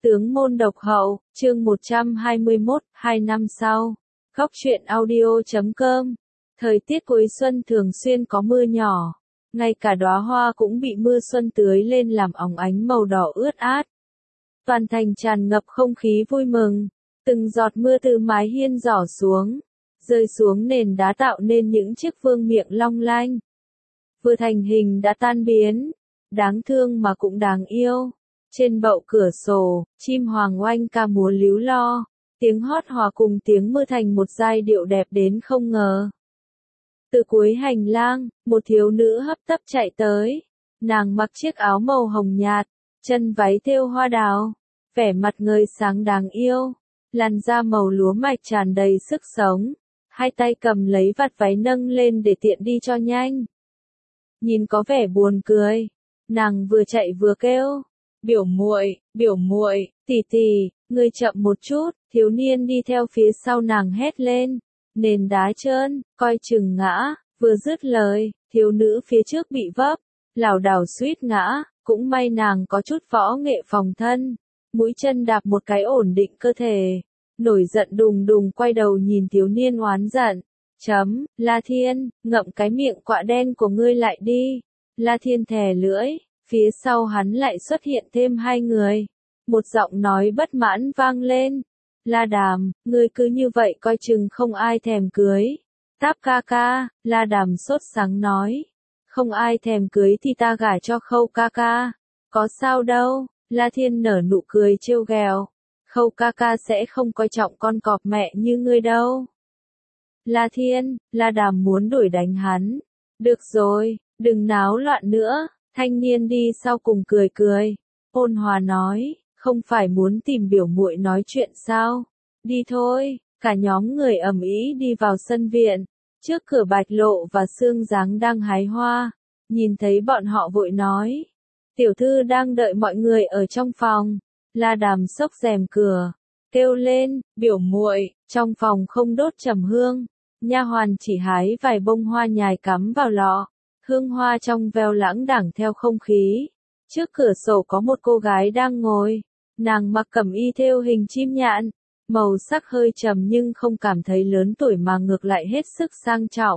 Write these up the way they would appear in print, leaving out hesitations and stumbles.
Tướng môn độc hậu, chương 121, 2 năm sau. Góc truyện audio.com. Thời tiết cuối xuân thường xuyên có mưa nhỏ. Ngay cả đóa hoa cũng bị mưa xuân tưới lên làm óng ánh màu đỏ ướt át. Toàn thành tràn ngập không khí vui mừng. Từng giọt mưa từ mái hiên rỏ xuống, rơi xuống nền đá tạo nên những chiếc vương miện long lanh. Vừa thành hình đã tan biến. Đáng thương mà cũng đáng yêu. Trên bậu cửa sổ, chim hoàng oanh ca múa líu lo, tiếng hót hòa cùng tiếng mưa thành một giai điệu đẹp đến không ngờ. Từ cuối hành lang, một thiếu nữ hấp tấp chạy tới. Nàng mặc chiếc áo màu hồng nhạt, chân váy thêu hoa đào, vẻ mặt ngời sáng đáng yêu, làn da màu lúa mạch tràn đầy sức sống, hai tay cầm lấy vạt váy nâng lên để tiện đi cho nhanh. Nhìn có vẻ buồn cười, nàng vừa chạy vừa kêu. Biểu muội, tỷ tỷ, ngươi chậm một chút, thiếu niên đi theo phía sau nàng hét lên. Nền đá trơn, coi chừng ngã, vừa dứt lời, thiếu nữ phía trước bị vấp, lảo đảo suýt ngã, cũng may nàng có chút võ nghệ phòng thân, mũi chân đạp một cái ổn định cơ thể. Nổi giận đùng đùng quay đầu nhìn thiếu niên oán giận. La Thiên, ngậm cái miệng quạ đen của ngươi lại đi. La Thiên thè lưỡi. Phía sau hắn lại xuất hiện thêm hai người. Một giọng nói bất mãn vang lên. La Đàm, ngươi cứ như vậy coi chừng không ai thèm cưới. Táp ca ca, La Đàm sốt sắng nói. Không ai thèm cưới thì ta gả cho Khâu ca ca. Có sao đâu, La Thiên nở nụ cười trêu ghẹo. Khâu ca ca sẽ không coi trọng con cọp mẹ như ngươi đâu. La Thiên, La Đàm muốn đuổi đánh hắn. Được rồi, đừng náo loạn nữa. Thanh niên đi sau cùng cười cười, ôn hòa nói, không phải muốn tìm biểu muội nói chuyện sao? Đi thôi, cả nhóm người ầm ĩ đi vào sân viện, trước cửa Bạch Lộ và Sương Giáng đang hái hoa, nhìn thấy bọn họ vội nói, tiểu thư đang đợi mọi người ở trong phòng. La Đàm xốc rèm cửa, kêu lên, biểu muội, trong phòng không đốt trầm hương, nha hoàn chỉ hái vài bông hoa nhài cắm vào lọ. Hương hoa trong veo lãng đãng theo không khí. Trước cửa sổ có một cô gái đang ngồi. Nàng mặc cẩm y thêu hình chim nhạn. Màu sắc hơi trầm nhưng không cảm thấy lớn tuổi mà ngược lại hết sức sang trọng.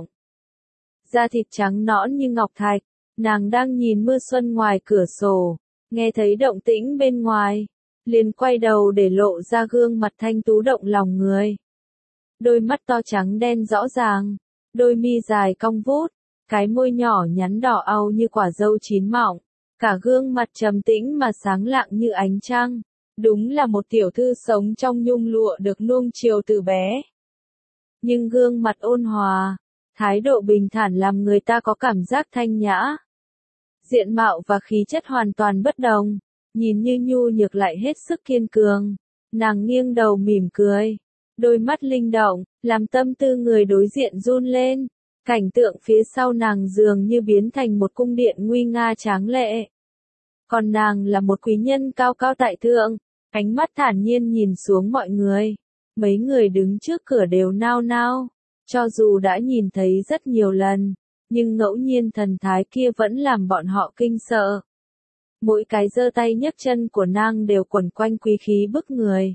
Da thịt trắng nõn như ngọc thạch. Nàng đang nhìn mưa xuân ngoài cửa sổ. Nghe thấy động tĩnh bên ngoài. Liền quay đầu để lộ ra gương mặt thanh tú động lòng người. Đôi mắt to trắng đen rõ ràng. Đôi mi dài cong vút. Cái môi nhỏ nhắn đỏ au như quả dâu chín mọng, cả gương mặt trầm tĩnh mà sáng lạng như ánh trăng. Đúng là một tiểu thư sống trong nhung lụa được nuông chiều từ bé. Nhưng gương mặt ôn hòa, thái độ bình thản làm người ta có cảm giác thanh nhã. Diện mạo và khí chất hoàn toàn bất đồng, nhìn như nhu nhược lại hết sức kiên cường. Nàng nghiêng đầu mỉm cười, đôi mắt linh động, làm tâm tư người đối diện run lên. Cảnh tượng phía sau nàng dường như biến thành một cung điện nguy nga tráng lệ. Còn nàng là một quý nhân cao cao tại thượng, ánh mắt thản nhiên nhìn xuống mọi người. Mấy người đứng trước cửa đều nao nao, cho dù đã nhìn thấy rất nhiều lần, nhưng ngẫu nhiên thần thái kia vẫn làm bọn họ kinh sợ. Mỗi cái giơ tay nhấc chân của nàng đều quẩn quanh quý khí bức người.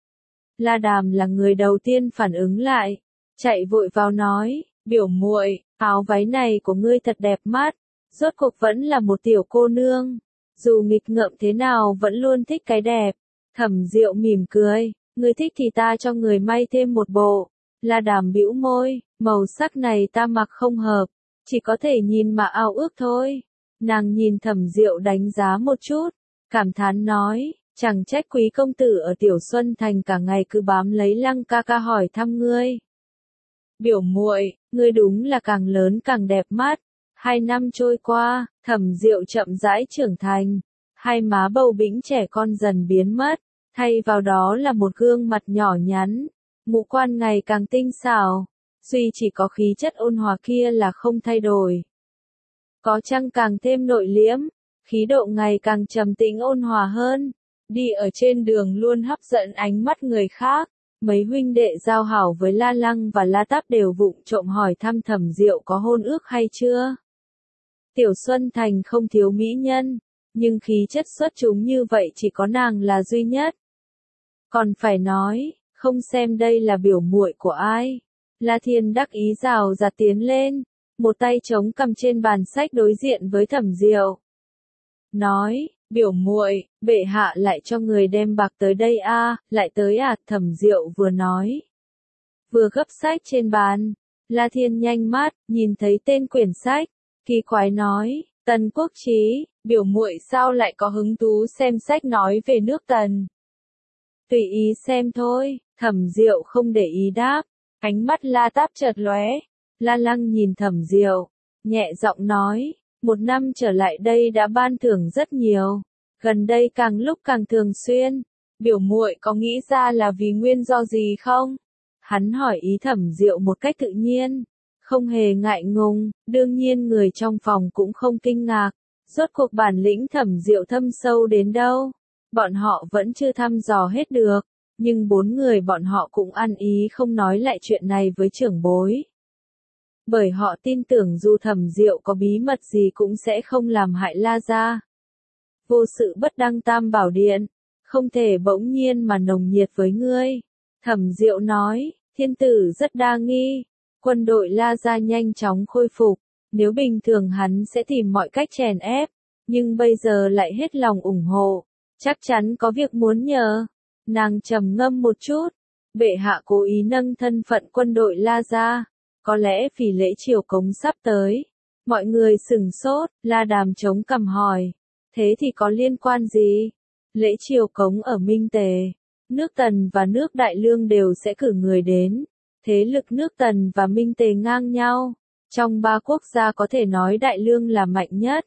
La Đàm là người đầu tiên phản ứng lại, chạy vội vào nói. Biểu muội, áo váy này của ngươi thật đẹp mắt, rốt cuộc vẫn là một tiểu cô nương, dù nghịch ngợm thế nào vẫn luôn thích cái đẹp. Thẩm Diệu mỉm cười, ngươi thích thì ta cho người may thêm một bộ. La Đàm bĩu môi, màu sắc này ta mặc không hợp, chỉ có thể nhìn mà ao ước thôi. Nàng nhìn Thẩm Diệu đánh giá một chút, cảm thán nói, chẳng trách quý công tử ở Tiểu Xuân Thành cả ngày cứ bám lấy Lăng ca ca hỏi thăm ngươi. Biểu muội, ngươi đúng là càng lớn càng đẹp mắt. 2 năm trôi qua, Thẩm Diệu chậm rãi trưởng thành, hai má bầu bĩnh trẻ con dần biến mất, thay vào đó là một gương mặt nhỏ nhắn, ngũ quan ngày càng tinh xảo, duy chỉ có khí chất ôn hòa kia là không thay đổi. Có chăng càng thêm nội liễm, khí độ ngày càng trầm tĩnh ôn hòa hơn, đi ở trên đường luôn hấp dẫn ánh mắt người khác. Mấy huynh đệ giao hảo với La Lăng và La Táp đều vụng trộm hỏi thăm Thẩm Diệu có hôn ước hay chưa. Tiểu Xuân Thành không thiếu mỹ nhân, nhưng khí chất xuất chúng như vậy chỉ có nàng là duy nhất. Còn phải nói, không xem đây là biểu muội của ai. La Thiên đắc ý rào rạt tiến lên, một tay chống cầm trên bàn sách đối diện với Thẩm Diệu. Nói, biểu muội, bệ hạ lại cho người đem bạc tới đây a, lại tới à, Thẩm Diệu vừa nói. Vừa gấp sách trên bàn, La Thiên nhanh mắt, nhìn thấy tên quyển sách, kỳ quái nói, Tần Quốc Chí, biểu muội sao lại có hứng thú xem sách nói về nước Tần. Tùy ý xem thôi, Thẩm Diệu không để ý đáp, ánh mắt La Táp chợt lóe, La Lăng nhìn Thẩm Diệu, nhẹ giọng nói, 1 năm trở lại đây đã ban thưởng rất nhiều, gần đây càng lúc càng thường xuyên, biểu muội có nghĩ ra là vì nguyên do gì không? Hắn hỏi ý Thẩm Diệu một cách tự nhiên, không hề ngại ngùng, đương nhiên người trong phòng cũng không kinh ngạc, rốt cuộc bản lĩnh Thẩm Diệu thâm sâu đến đâu, bọn họ vẫn chưa thăm dò hết được, nhưng 4 người bọn họ cũng ăn ý không nói lại chuyện này với trưởng bối. Bởi họ tin tưởng dù Thẩm Diệu có bí mật gì cũng sẽ không làm hại La gia. Vô sự bất đăng tam bảo điện, không thể bỗng nhiên mà nồng nhiệt với ngươi. Thẩm Diệu nói, thiên tử rất đa nghi, quân đội La gia nhanh chóng khôi phục, nếu bình thường hắn sẽ tìm mọi cách chèn ép, nhưng bây giờ lại hết lòng ủng hộ, chắc chắn có việc muốn nhờ. Nàng trầm ngâm một chút, bệ hạ cố ý nâng thân phận quân đội La gia, có lẽ vì lễ triều cống sắp tới. Mọi người sửng sốt, La Đàm chống cằm hỏi, thế thì có liên quan gì? Lễ triều cống ở Minh Tề, nước Tần và nước Đại Lương đều sẽ cử người đến. Thế lực nước Tần và Minh Tề ngang nhau, trong 3 quốc gia có thể nói Đại Lương là mạnh nhất.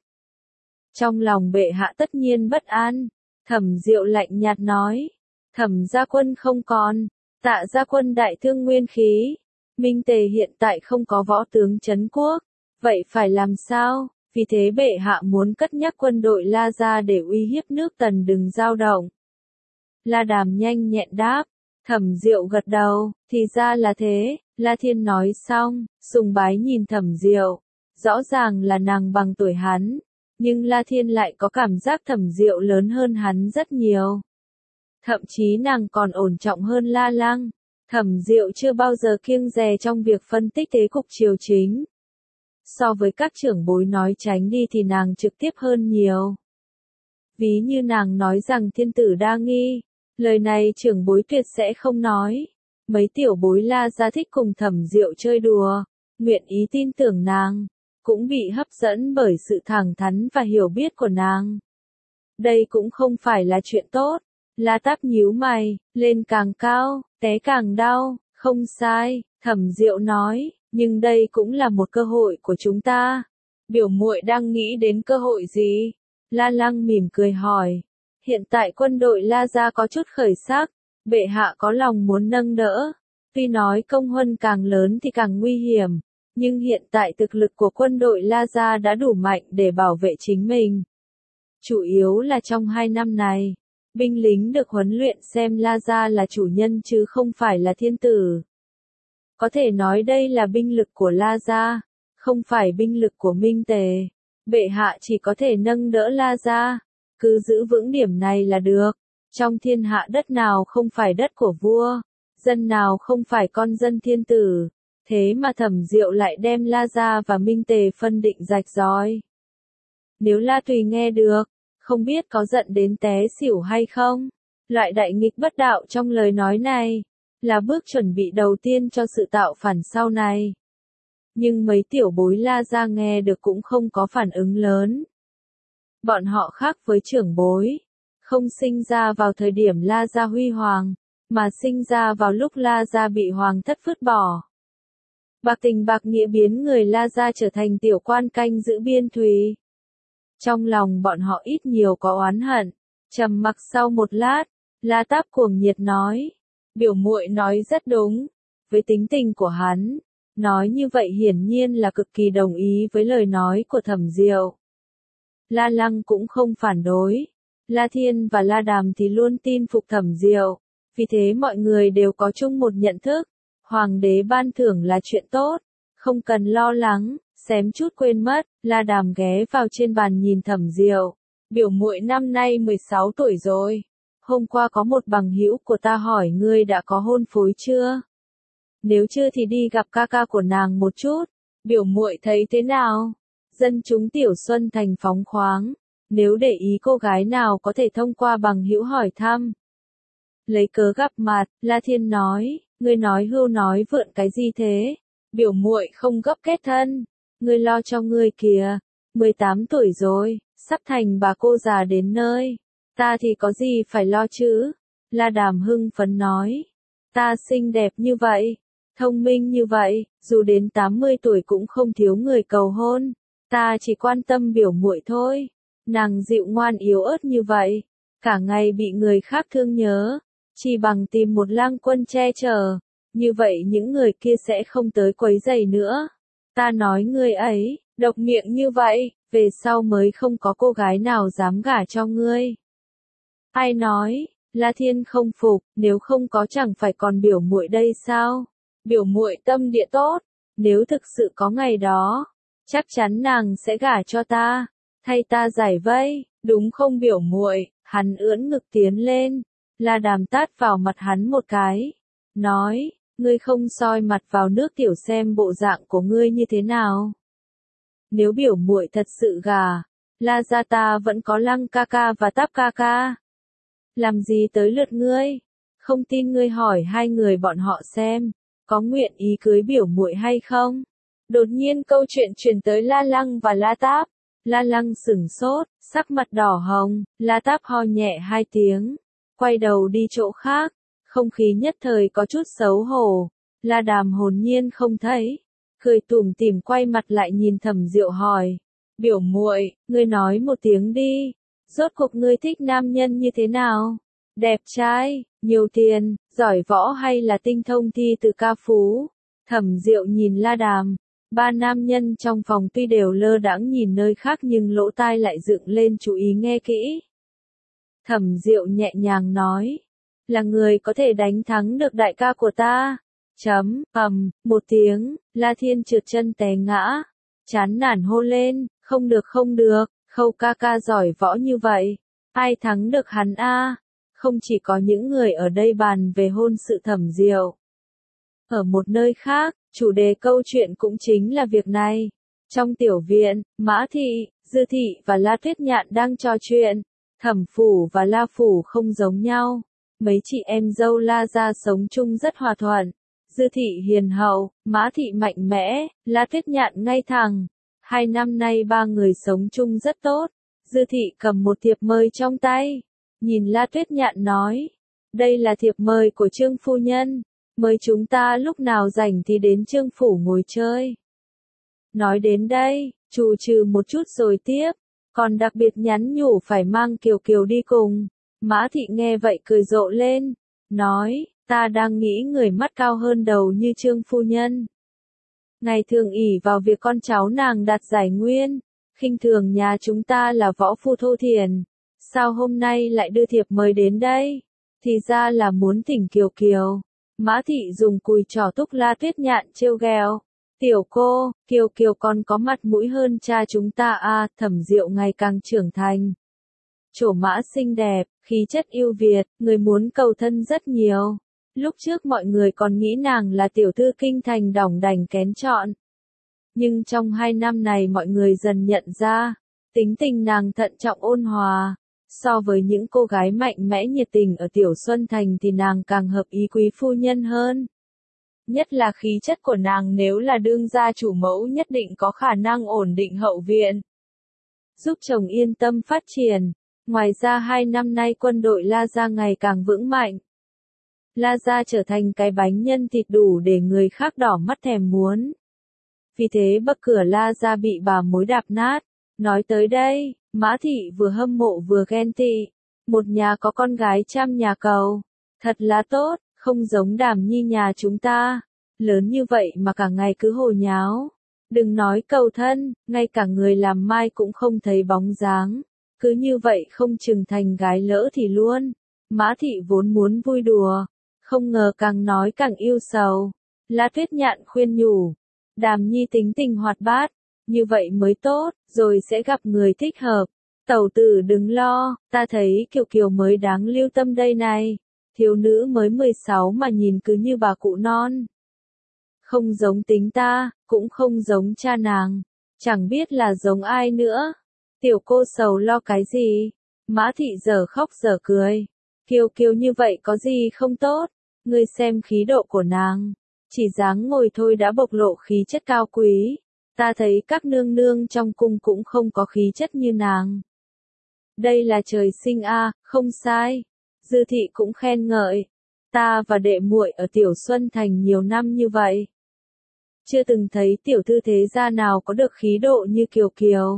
Trong lòng bệ hạ tất nhiên bất an, Thẩm Diệu lạnh nhạt nói, Thẩm gia quân không còn, Tạ gia quân đại thương nguyên khí, Minh Tề hiện tại không có võ tướng trấn quốc, vậy phải làm sao? Vì thế bệ hạ muốn cất nhắc quân đội La gia để uy hiếp nước Tần đừng dao động. La Đàm nhanh nhẹn đáp, Thẩm Diệu gật đầu, thì ra là thế, La Thiên nói xong, sùng bái nhìn Thẩm Diệu, rõ ràng là nàng bằng tuổi hắn, nhưng La Thiên lại có cảm giác Thẩm Diệu lớn hơn hắn rất nhiều. Thậm chí nàng còn ổn trọng hơn La Lăng, Thẩm Diệu chưa bao giờ kiêng dè trong việc phân tích thế cục triều chính. So với các trưởng bối nói tránh đi thì nàng trực tiếp hơn nhiều. Ví như nàng nói rằng thiên tử đa nghi, lời này trưởng bối tuyệt sẽ không nói. Mấy tiểu bối La gia thích cùng Thẩm Diệu chơi đùa, nguyện ý tin tưởng nàng, cũng bị hấp dẫn bởi sự thẳng thắn và hiểu biết của nàng. Đây cũng không phải là chuyện tốt. La Táp nhíu mày, lên càng cao, té càng đau, không sai, Thẩm Diệu nói, nhưng đây cũng là một cơ hội của chúng ta. Biểu muội đang nghĩ đến cơ hội gì? La Lăng mỉm cười hỏi. Hiện tại quân đội La gia có chút khởi sắc, bệ hạ có lòng muốn nâng đỡ. Tuy nói công huân càng lớn thì càng nguy hiểm, nhưng hiện tại thực lực của quân đội La gia đã đủ mạnh để bảo vệ chính mình. Chủ yếu là trong 2 năm này, binh lính được huấn luyện xem La gia là chủ nhân chứ không phải là thiên tử. Có thể nói đây là binh lực của La gia, không phải binh lực của Minh Tề. Bệ hạ chỉ có thể nâng đỡ La gia, cứ giữ vững điểm này là được. Trong thiên hạ đất nào không phải đất của vua, dân nào không phải con dân thiên tử, thế mà Thẩm Diệu lại đem La gia và Minh Tề phân định rạch ròi. Nếu La Tùy nghe được, không biết có giận đến té xỉu hay không? Loại đại nghịch bất đạo trong lời nói này, là bước chuẩn bị đầu tiên cho sự tạo phản sau này. Nhưng mấy tiểu bối La gia nghe được cũng không có phản ứng lớn. Bọn họ khác với trưởng bối, không sinh ra vào thời điểm La gia huy hoàng, mà sinh ra vào lúc La gia bị hoàng thất vứt bỏ. Bạc tình bạc nghĩa biến người La gia trở thành tiểu quan canh giữ biên thùy. Trong lòng bọn họ ít nhiều có oán hận. Trầm mặc sau một lát, La Táp cuồng nhiệt nói, biểu muội nói rất đúng. Với tính tình của hắn, nói như vậy hiển nhiên là cực kỳ đồng ý với lời nói của Thẩm Diệu. La Lăng cũng không phản đối. La Thiên và La Đàm thì luôn tin phục Thẩm Diệu. Vì thế mọi người đều có chung một nhận thức. Hoàng đế ban thưởng là chuyện tốt, không cần lo lắng. Xém chút quên mất, La Đàm ghé vào trên bàn nhìn Thẩm Diệu. Biểu muội năm nay 16 tuổi rồi. hôm qua có một bằng hữu của ta hỏi ngươi đã có hôn phối chưa? Nếu chưa thì đi gặp ca ca của nàng một chút, biểu muội thấy thế nào? Dân chúng Tiểu Xuân Thành phóng khoáng, nếu để ý cô gái nào có thể thông qua bằng hữu hỏi thăm. Lấy cớ gặp mặt, La Thiên nói, ngươi nói hưu nói vượn cái gì thế? Biểu muội không gấp kết thân, ngươi lo cho ngươi kìa, 18 tuổi rồi, sắp thành bà cô già đến nơi, ta thì có gì phải lo chứ? La Đàm hưng phấn nói, ta xinh đẹp như vậy, thông minh như vậy, dù đến 80 tuổi cũng không thiếu người cầu hôn, ta chỉ quan tâm biểu muội thôi. Nàng dịu ngoan yếu ớt như vậy, cả ngày bị người khác thương nhớ, chỉ bằng tìm một lang quân che chở, như vậy những người kia sẽ không tới quấy rầy nữa. Ta nói ngươi ấy, độc miệng như vậy, về sau mới không có cô gái nào dám gả cho ngươi. Ai nói? La Thiên không phục, nếu không có chẳng phải còn biểu muội đây sao? Biểu muội tâm địa tốt, nếu thực sự có ngày đó, chắc chắn nàng sẽ gả cho ta, thay ta giải vây, đúng không biểu muội? Hắn ưỡn ngực tiến lên, La Đàm tát vào mặt hắn một cái, nói, ngươi không soi mặt vào nước tiểu xem bộ dạng của ngươi như thế nào. Nếu biểu muội thật sự gả, La gia ta vẫn có Lăng ca ca và Táp ca ca. Làm gì tới lượt ngươi? Không tin ngươi hỏi hai người bọn họ xem, có nguyện ý cưới biểu muội hay không? Đột nhiên câu chuyện truyền tới La Lăng và La Táp. La Lăng sửng sốt, sắc mặt đỏ hồng, La Táp ho nhẹ hai tiếng, quay đầu đi chỗ khác, không khí nhất thời có chút xấu hổ. La Đàm hồn nhiên không thấy, cười tủm tỉm quay mặt lại nhìn Thẩm Diệu hỏi, biểu muội, ngươi nói một tiếng đi, rốt cuộc ngươi thích nam nhân như thế nào? Đẹp trai, nhiều tiền, giỏi võ hay là tinh thông thi từ ca phú? Thẩm Diệu nhìn La Đàm, ba nam nhân trong phòng tuy đều lơ đãng nhìn nơi khác nhưng lỗ tai lại dựng lên chú ý nghe kỹ. Thẩm Diệu nhẹ nhàng nói, là người có thể đánh thắng được đại ca của ta. Một tiếng, La Thiên trượt chân té ngã, chán nản hô lên, không được, Khâu ca ca giỏi võ như vậy, ai thắng được hắn a? Không chỉ có những người ở đây bàn về hôn sự Thẩm Diệu. Ở một nơi khác, chủ đề câu chuyện cũng chính là việc này. Trong tiểu viện, Mã Thị, Dư Thị và La Tuyết Nhạn đang trò chuyện. Thẩm phủ và La phủ không giống nhau. Mấy chị em dâu La gia sống chung rất hòa thuận. Dư Thị hiền hậu, Mã Thị mạnh mẽ, La Tuyết Nhạn ngay thẳng. 2 năm nay ba người sống chung rất tốt. Dư Thị cầm một thiệp mời trong tay, nhìn La Tuyết Nhạn nói, đây là thiệp mời của Trương phu nhân, mời chúng ta lúc nào rảnh thì đến Trương phủ ngồi chơi. Nói đến đây, trù trừ một chút rồi tiếp, còn đặc biệt nhắn nhủ phải mang Kiều Kiều đi cùng. Mã Thị nghe vậy cười rộ lên, nói, ta đang nghĩ người mắt cao hơn đầu như Trương phu nhân. Ngày thường ỷ vào việc con cháu nàng đạt giải nguyên, khinh thường nhà chúng ta là võ phu thô thiển. Sao hôm nay lại đưa thiệp mời đến đây? Thì ra là muốn thỉnh Kiều Kiều. Mã Thị dùng cùi trỏ túc La Tuyết Nhạn trêu ghẹo. Tiểu cô, Kiều Kiều còn có mặt mũi hơn cha chúng ta à? Thẩm Diệu ngày càng trưởng thành. Trổ mã xinh đẹp, khí chất yêu Việt, người muốn cầu thân rất nhiều. Lúc trước mọi người còn nghĩ nàng là tiểu thư kinh thành đỏng đành kén chọn. Nhưng trong 2 năm này mọi người dần nhận ra, tính tình nàng thận trọng ôn hòa. So với những cô gái mạnh mẽ nhiệt tình ở Tiểu Xuân Thành thì nàng càng hợp ý quý phu nhân hơn. Nhất là khí chất của nàng nếu là đương gia chủ mẫu nhất định có khả năng ổn định hậu viện, giúp chồng yên tâm phát triển. Ngoài ra 2 năm nay quân đội La Gia ngày càng vững mạnh. La Gia trở thành cái bánh nhân thịt đủ để người khác đỏ mắt thèm muốn. Vì thế bậc cửa La Gia bị bà mối đạp nát. Nói tới đây, Mã Thị vừa hâm mộ vừa ghen tị. Một nhà có con gái trăm nhà cầu. Thật là tốt, không giống Đàm Nhi nhà chúng ta. Lớn như vậy mà cả ngày cứ hồ nháo. Đừng nói cầu thân, ngay cả người làm mai cũng không thấy bóng dáng. Cứ như vậy không chừng thành gái lỡ thì luôn. Mã Thị vốn muốn vui đùa, không ngờ càng nói càng yêu sầu. La Tuyết Nhạn khuyên nhủ, Đàm Nhi tính tình hoạt bát, như vậy mới tốt, rồi sẽ gặp người thích hợp. Tẩu tử đừng lo, ta thấy Kiều Kiều mới đáng lưu tâm đây này. Thiếu nữ mới 16 mà nhìn cứ như bà cụ non. Không giống tính ta, cũng không giống cha nàng. Chẳng biết là giống ai nữa. Tiểu cô sầu lo cái gì? Mã thị giờ khóc giờ cười. Kiều Kiều như vậy có gì không tốt? Ngươi xem khí độ của nàng. Chỉ dáng ngồi thôi đã bộc lộ khí chất cao quý. Ta thấy các nương nương trong cung cũng không có khí chất như nàng. Đây là trời sinh a, không sai. Dư thị cũng khen ngợi. Ta và đệ muội ở Tiểu Xuân Thành nhiều năm như vậy. Chưa từng thấy tiểu thư thế gia nào có được khí độ như Kiều Kiều.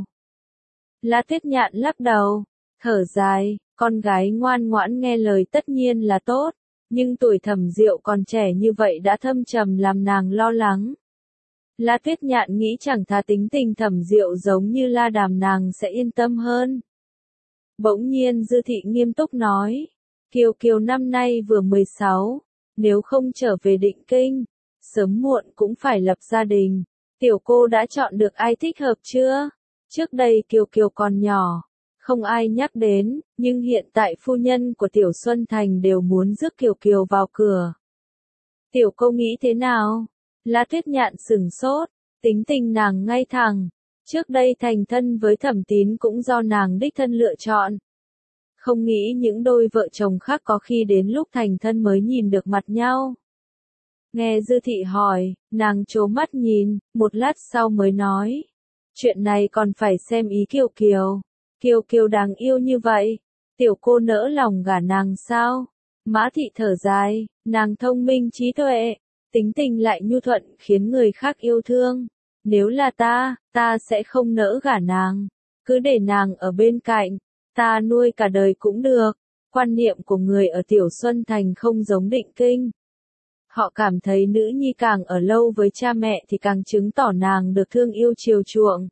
La Tuyết Nhạn lắc đầu, thở dài, con gái ngoan ngoãn nghe lời tất nhiên là tốt, nhưng tuổi Thẩm Diệu còn trẻ như vậy đã thâm trầm làm nàng lo lắng. La Tuyết Nhạn nghĩ chẳng thà tính tình Thẩm Diệu giống như La Đàm nàng sẽ yên tâm hơn. Bỗng nhiên Dư thị nghiêm túc nói, Kiều Kiều năm nay vừa 16, nếu không trở về Định Kinh, sớm muộn cũng phải lập gia đình. Tiểu cô đã chọn được ai thích hợp chưa? Trước đây Kiều Kiều còn nhỏ, không ai nhắc đến, nhưng hiện tại phu nhân của Tiểu Xuân Thành đều muốn rước Kiều Kiều vào cửa. Tiểu cô nghĩ thế nào? La Tuyết Nhạn sửng sốt, tính tình nàng ngay thẳng. Trước đây thành thân với Thẩm Tín cũng do nàng đích thân lựa chọn. Không nghĩ những đôi vợ chồng khác có khi đến lúc thành thân mới nhìn được mặt nhau. Nghe Dư thị hỏi, nàng trố mắt nhìn, một lát sau mới nói. Chuyện này còn phải xem ý Kiều Kiều. Kiều Kiều đáng yêu như vậy, tiểu cô nỡ lòng gả nàng sao? Mã thị thở dài, nàng thông minh trí tuệ, tính tình lại nhu thuận khiến người khác yêu thương. Nếu là ta sẽ không nỡ gả nàng. Cứ để nàng ở bên cạnh, ta nuôi cả đời cũng được. Quan niệm của người ở Tiểu Xuân Thành không giống Định Kinh. Họ cảm thấy nữ nhi càng ở lâu với cha mẹ thì càng chứng tỏ nàng được thương yêu chiều chuộng.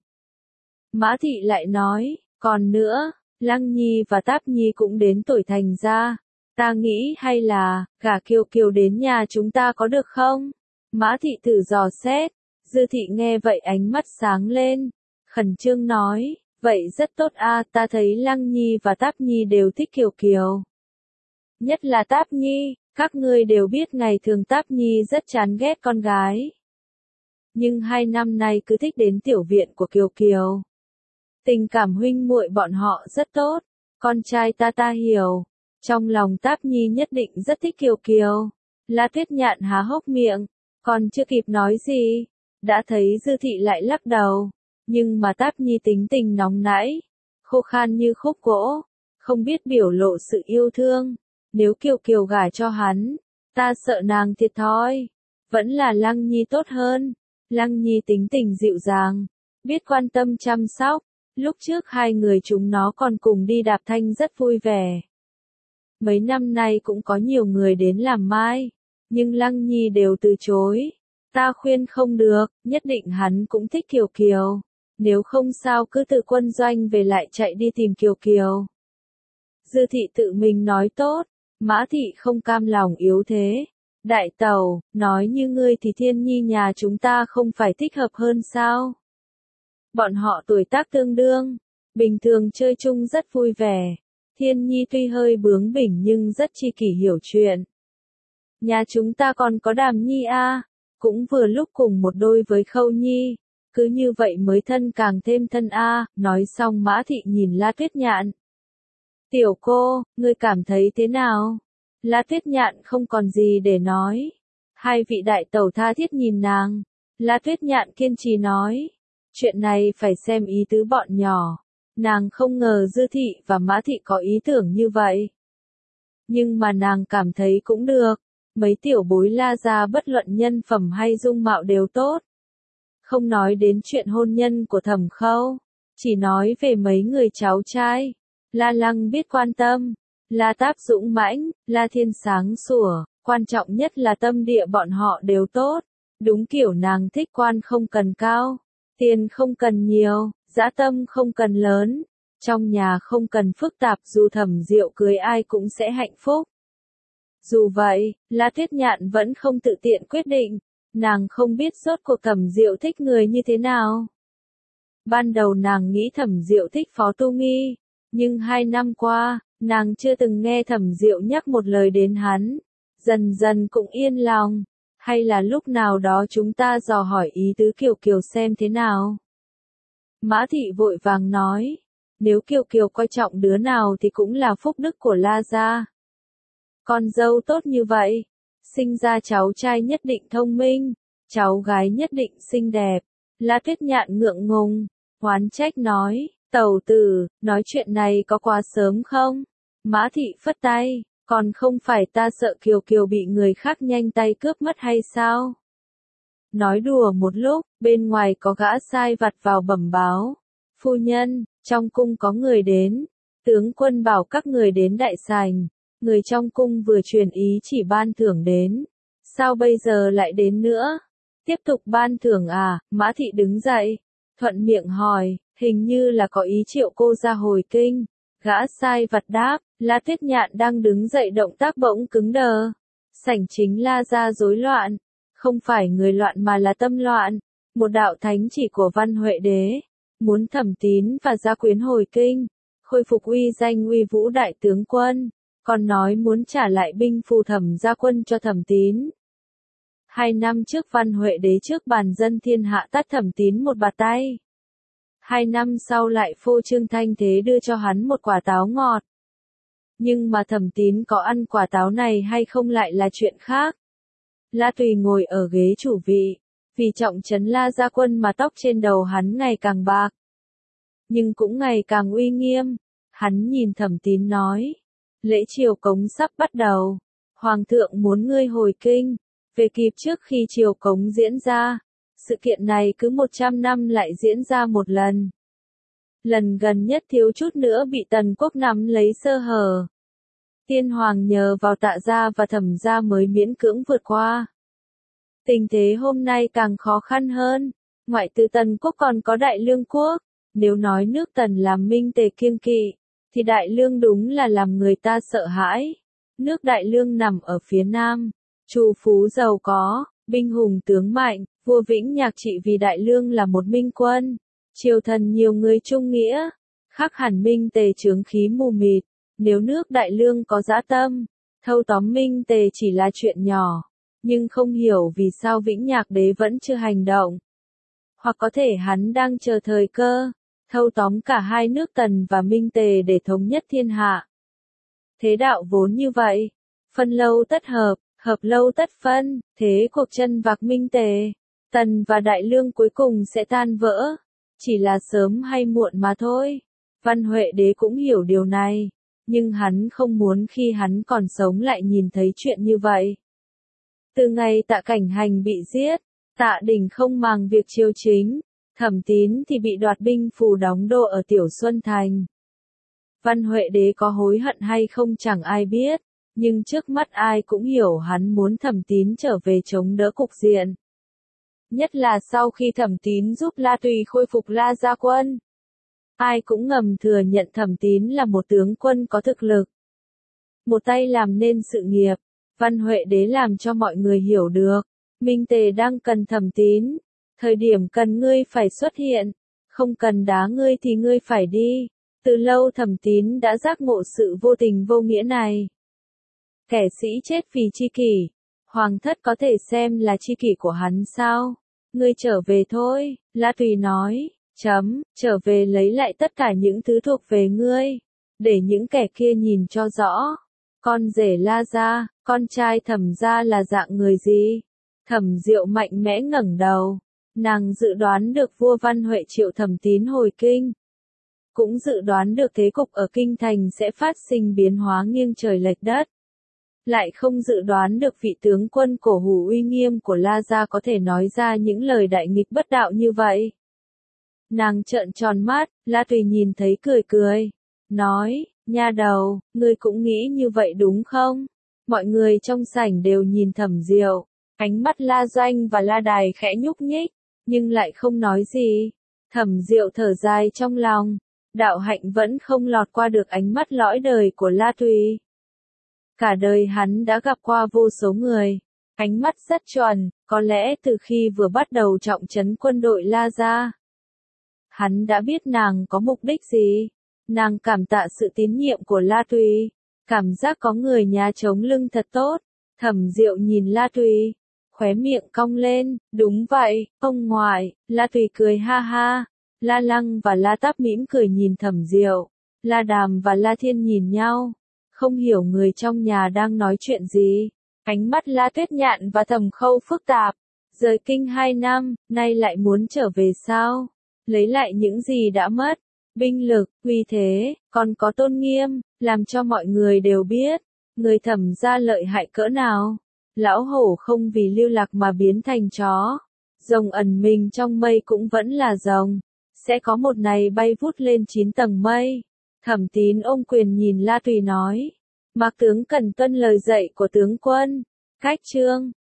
Mã thị lại nói, còn nữa, Lăng Nhi và Táp Nhi cũng đến tuổi thành ra. Ta nghĩ hay là, gả Kiều Kiều đến nhà chúng ta có được không? Mã thị thử dò xét, Dư thị nghe vậy ánh mắt sáng lên, khẩn trương nói, vậy rất tốt a, ta thấy Lăng Nhi và Táp Nhi đều thích Kiều Kiều. Nhất là Táp Nhi, các ngươi đều biết ngày thường Táp Nhi rất chán ghét con gái. Nhưng 2 năm nay cứ thích đến tiểu viện của Kiều Kiều. Tình cảm huynh muội bọn họ rất tốt, con trai ta hiểu. Trong lòng Táp Nhi nhất định rất thích Kiều Kiều. La Tuyết Nhạn há hốc miệng, còn chưa kịp nói gì, đã thấy Dư thị lại lắc đầu. Nhưng mà Táp Nhi tính tình nóng nảy, khô khan như khúc gỗ, không biết biểu lộ sự yêu thương. Nếu Kiều Kiều gả cho hắn, ta sợ nàng thiệt thòi. Vẫn là Lăng Nhi tốt hơn. Lăng Nhi tính tình dịu dàng, biết quan tâm chăm sóc. Lúc trước hai người chúng nó còn cùng đi đạp thanh rất vui vẻ. Mấy năm nay cũng có nhiều người đến làm mai, nhưng Lăng Nhi đều từ chối. Ta khuyên không được, nhất định hắn cũng thích Kiều Kiều. Nếu không sao cứ từ quân doanh về lại chạy đi tìm Kiều Kiều. Dư thị tự mình nói tốt, Mã thị không cam lòng yếu thế. Đại tẩu, nói như ngươi thì Thiên Nhi nhà chúng ta không phải thích hợp hơn sao? Bọn họ tuổi tác tương đương, bình thường chơi chung rất vui vẻ. Thiên Nhi tuy hơi bướng bỉnh nhưng rất chi kỷ hiểu chuyện. Nhà chúng ta còn có Đàm Nhi a, cũng vừa lúc cùng một đôi với Khâu Nhi, cứ như vậy mới thân càng thêm thân a. Nói xong Mã thị nhìn La Tuyết Nhạn. Tiểu cô, ngươi cảm thấy thế nào? La Tuyết Nhạn không còn gì để nói. Hai vị đại tẩu tha thiết nhìn nàng. La Tuyết Nhạn kiên trì nói. Chuyện này phải xem ý tứ bọn nhỏ. Nàng không ngờ Dư thị và Mã thị có ý tưởng như vậy. Nhưng mà nàng cảm thấy cũng được. Mấy tiểu bối La gia bất luận nhân phẩm hay dung mạo đều tốt. Không nói đến chuyện hôn nhân của Thẩm Khâu, chỉ nói về mấy người cháu trai. La Lăng biết quan tâm, La Táp dũng mãnh, La Thiên sáng sủa, quan trọng nhất là tâm địa bọn họ đều tốt. Đúng kiểu nàng thích, quan không cần cao, tiền không cần nhiều, dã tâm không cần lớn, trong nhà không cần phức tạp, dù Thẩm Diệu cưới ai cũng sẽ hạnh phúc. Dù vậy, La Tuyết Nhạn vẫn không tự tiện quyết định, nàng không biết rốt cuộc Thẩm Diệu thích người như thế nào. Ban đầu nàng nghĩ Thẩm Diệu thích Phó Tu Nghi, Nhưng 2 năm qua, nàng chưa từng nghe Thẩm Diệu nhắc một lời đến hắn. Dần dần cũng yên lòng. Hay là lúc nào đó chúng ta dò hỏi ý tứ Kiều Kiều xem thế nào? Mã Thị vội vàng nói. Nếu Kiều Kiều coi trọng đứa nào thì cũng là phúc đức của La gia. Con dâu tốt như vậy, sinh ra cháu trai nhất định thông minh, cháu gái nhất định xinh đẹp. La Tuyết Nhạn ngượng ngùng, oán trách nói, tẩu tử, nói chuyện này có quá sớm không? Mã Thị phất tay, còn không phải ta sợ Kiều Kiều bị người khác nhanh tay cướp mất hay sao? Nói đùa một lúc, bên ngoài có gã sai vặt vào bẩm báo. Phu nhân, trong cung có người đến. Tướng quân bảo các người đến đại sảnh. Người trong cung vừa truyền ý chỉ ban thưởng đến. Sao bây giờ lại đến nữa? Tiếp tục ban thưởng à? Mã Thị đứng dậy. Thuận miệng hỏi, hình như là có ý triệu cô ra hồi kinh. Gã sai vặt đáp, La Tuyết Nhạn đang đứng dậy động tác bỗng cứng đờ. Sảnh chính La gia rối loạn. Không phải người loạn mà là tâm loạn. Một đạo thánh chỉ của Văn Huệ Đế. Muốn Thẩm Tín và Gia Quyến hồi kinh. Khôi phục uy danh uy vũ đại tướng quân. Còn nói muốn trả lại binh phù Thẩm gia quân cho Thẩm Tín. 2 năm trước Văn Huệ Đế trước bàn dân thiên hạ tát Thẩm Tín một bạt tay. 2 năm sau lại phô trương thanh thế đưa cho hắn một quả táo ngọt. Nhưng mà Thẩm Tín có ăn quả táo này hay không lại là chuyện khác. La Tùy ngồi ở ghế chủ vị, vì trọng trấn La gia quân mà tóc trên đầu hắn ngày càng bạc. Nhưng cũng ngày càng uy nghiêm. Hắn nhìn Thẩm Tín nói, lễ triều cống sắp bắt đầu. Hoàng thượng muốn ngươi hồi kinh, về kịp trước khi triều cống diễn ra. Sự kiện này cứ 100 năm lại diễn ra một lần. Lần gần nhất thiếu chút nữa bị Tần Quốc nắm lấy sơ hở. Tiên hoàng nhờ vào Tạ gia và Thẩm gia mới miễn cưỡng vượt qua. Tình thế hôm nay càng khó khăn hơn. Ngoại trừ Tần Quốc còn có Đại Lương Quốc. Nếu nói nước Tần làm Minh Tề kiêng kỵ, thì Đại Lương đúng là làm người ta sợ hãi. Nước Đại Lương nằm ở phía nam, trù phú giàu có, binh hùng tướng mạnh, vua Vĩnh Nhạc trị vì Đại Lương là một minh quân. Triều thần nhiều người trung nghĩa, khác hẳn Minh Tề chướng khí mù mịt. Nếu nước Đại Lương có dã tâm, thâu tóm Minh Tề chỉ là chuyện nhỏ. Nhưng không hiểu vì sao Vĩnh Nhạc Đế vẫn chưa hành động. Hoặc có thể hắn đang chờ thời cơ, thâu tóm cả hai nước Tần và Minh Tề để thống nhất thiên hạ. Thế đạo vốn như vậy, phân lâu tất hợp, hợp lâu tất phân, thế cuộc chân vạc Minh Tề, Tần và Đại Lương cuối cùng sẽ tan vỡ. Chỉ là sớm hay muộn mà thôi. Văn Huệ Đế cũng hiểu điều này, nhưng hắn không muốn khi hắn còn sống lại nhìn thấy chuyện như vậy. Từ ngày Tạ Cảnh Hành bị giết, Tạ Đình không màng việc triều chính, Thẩm Tín thì bị đoạt binh phù đóng đô ở Tiểu Xuân Thành. Văn Huệ Đế có hối hận hay không chẳng ai biết, nhưng trước mắt ai cũng hiểu hắn muốn Thẩm Tín trở về chống đỡ cục diện. Nhất là sau khi Thẩm Tín giúp La Tùy khôi phục La gia quân. Ai cũng ngầm thừa nhận Thẩm Tín là một tướng quân có thực lực. Một tay làm nên sự nghiệp. Văn Huệ Đế làm cho mọi người hiểu được. Minh Tề đang cần Thẩm Tín. Thời điểm cần ngươi phải xuất hiện. Không cần đá ngươi thì ngươi phải đi. Từ lâu Thẩm Tín đã giác ngộ sự vô tình vô nghĩa này. Kẻ sĩ chết vì chi kỷ. Hoàng thất có thể xem là chi kỷ của hắn sao? Ngươi trở về thôi, La Tùy nói. Trở về lấy lại tất cả những thứ thuộc về ngươi. Để những kẻ kia nhìn cho rõ. Con rể La gia, con trai Thẩm gia là dạng người gì? Thẩm Diệu mạnh mẽ ngẩng đầu. Nàng dự đoán được vua Văn Huệ triệu Thẩm Tín hồi kinh. Cũng dự đoán được thế cục ở kinh thành sẽ phát sinh biến hóa nghiêng trời lệch đất. Lại không dự đoán được vị tướng quân cổ hủ uy nghiêm của La gia có thể nói ra những lời đại nghịch bất đạo như vậy. Nàng trợn tròn mắt, La Tùy nhìn thấy cười cười. Nói, nha đầu, ngươi cũng nghĩ như vậy đúng không? Mọi người trong sảnh đều nhìn Thẩm Diệu. Ánh mắt La Doanh và La Đài khẽ nhúc nhích, nhưng lại không nói gì. Thẩm Diệu thở dài trong lòng. Đạo hạnh vẫn không lọt qua được ánh mắt lõi đời của La Tùy. Cả đời hắn đã gặp qua vô số người. Ánh mắt rất chuẩn, có lẽ từ khi vừa bắt đầu trọng trấn quân đội La gia. Hắn đã biết nàng có mục đích gì. Nàng cảm tạ sự tín nhiệm của La Tùy, cảm giác có người nhà chống lưng thật tốt. Thẩm Diệu nhìn La Tùy, khóe miệng cong lên, đúng vậy, ông ngoại. La Tùy cười ha ha. La Lăng và La Táp mỉm cười nhìn Thẩm Diệu. La Đàm và La Thiên nhìn nhau, không hiểu người trong nhà đang nói chuyện gì. Ánh mắt La Tuyết Nhạn và Thẩm Khâu phức tạp. Rời kinh 2 năm, nay lại muốn trở về sao? Lấy lại những gì đã mất? Binh lực, uy thế, còn có tôn nghiêm, làm cho mọi người đều biết, người Thẩm gia lợi hại cỡ nào. Lão hổ không vì lưu lạc mà biến thành chó. Rồng ẩn mình trong mây cũng vẫn là rồng. Sẽ có một ngày bay vút lên 9 tầng mây. Thẩm Tín ôm quyền nhìn La Tùy nói. Mạc tướng cần tuân lời dạy của tướng quân. Cách chương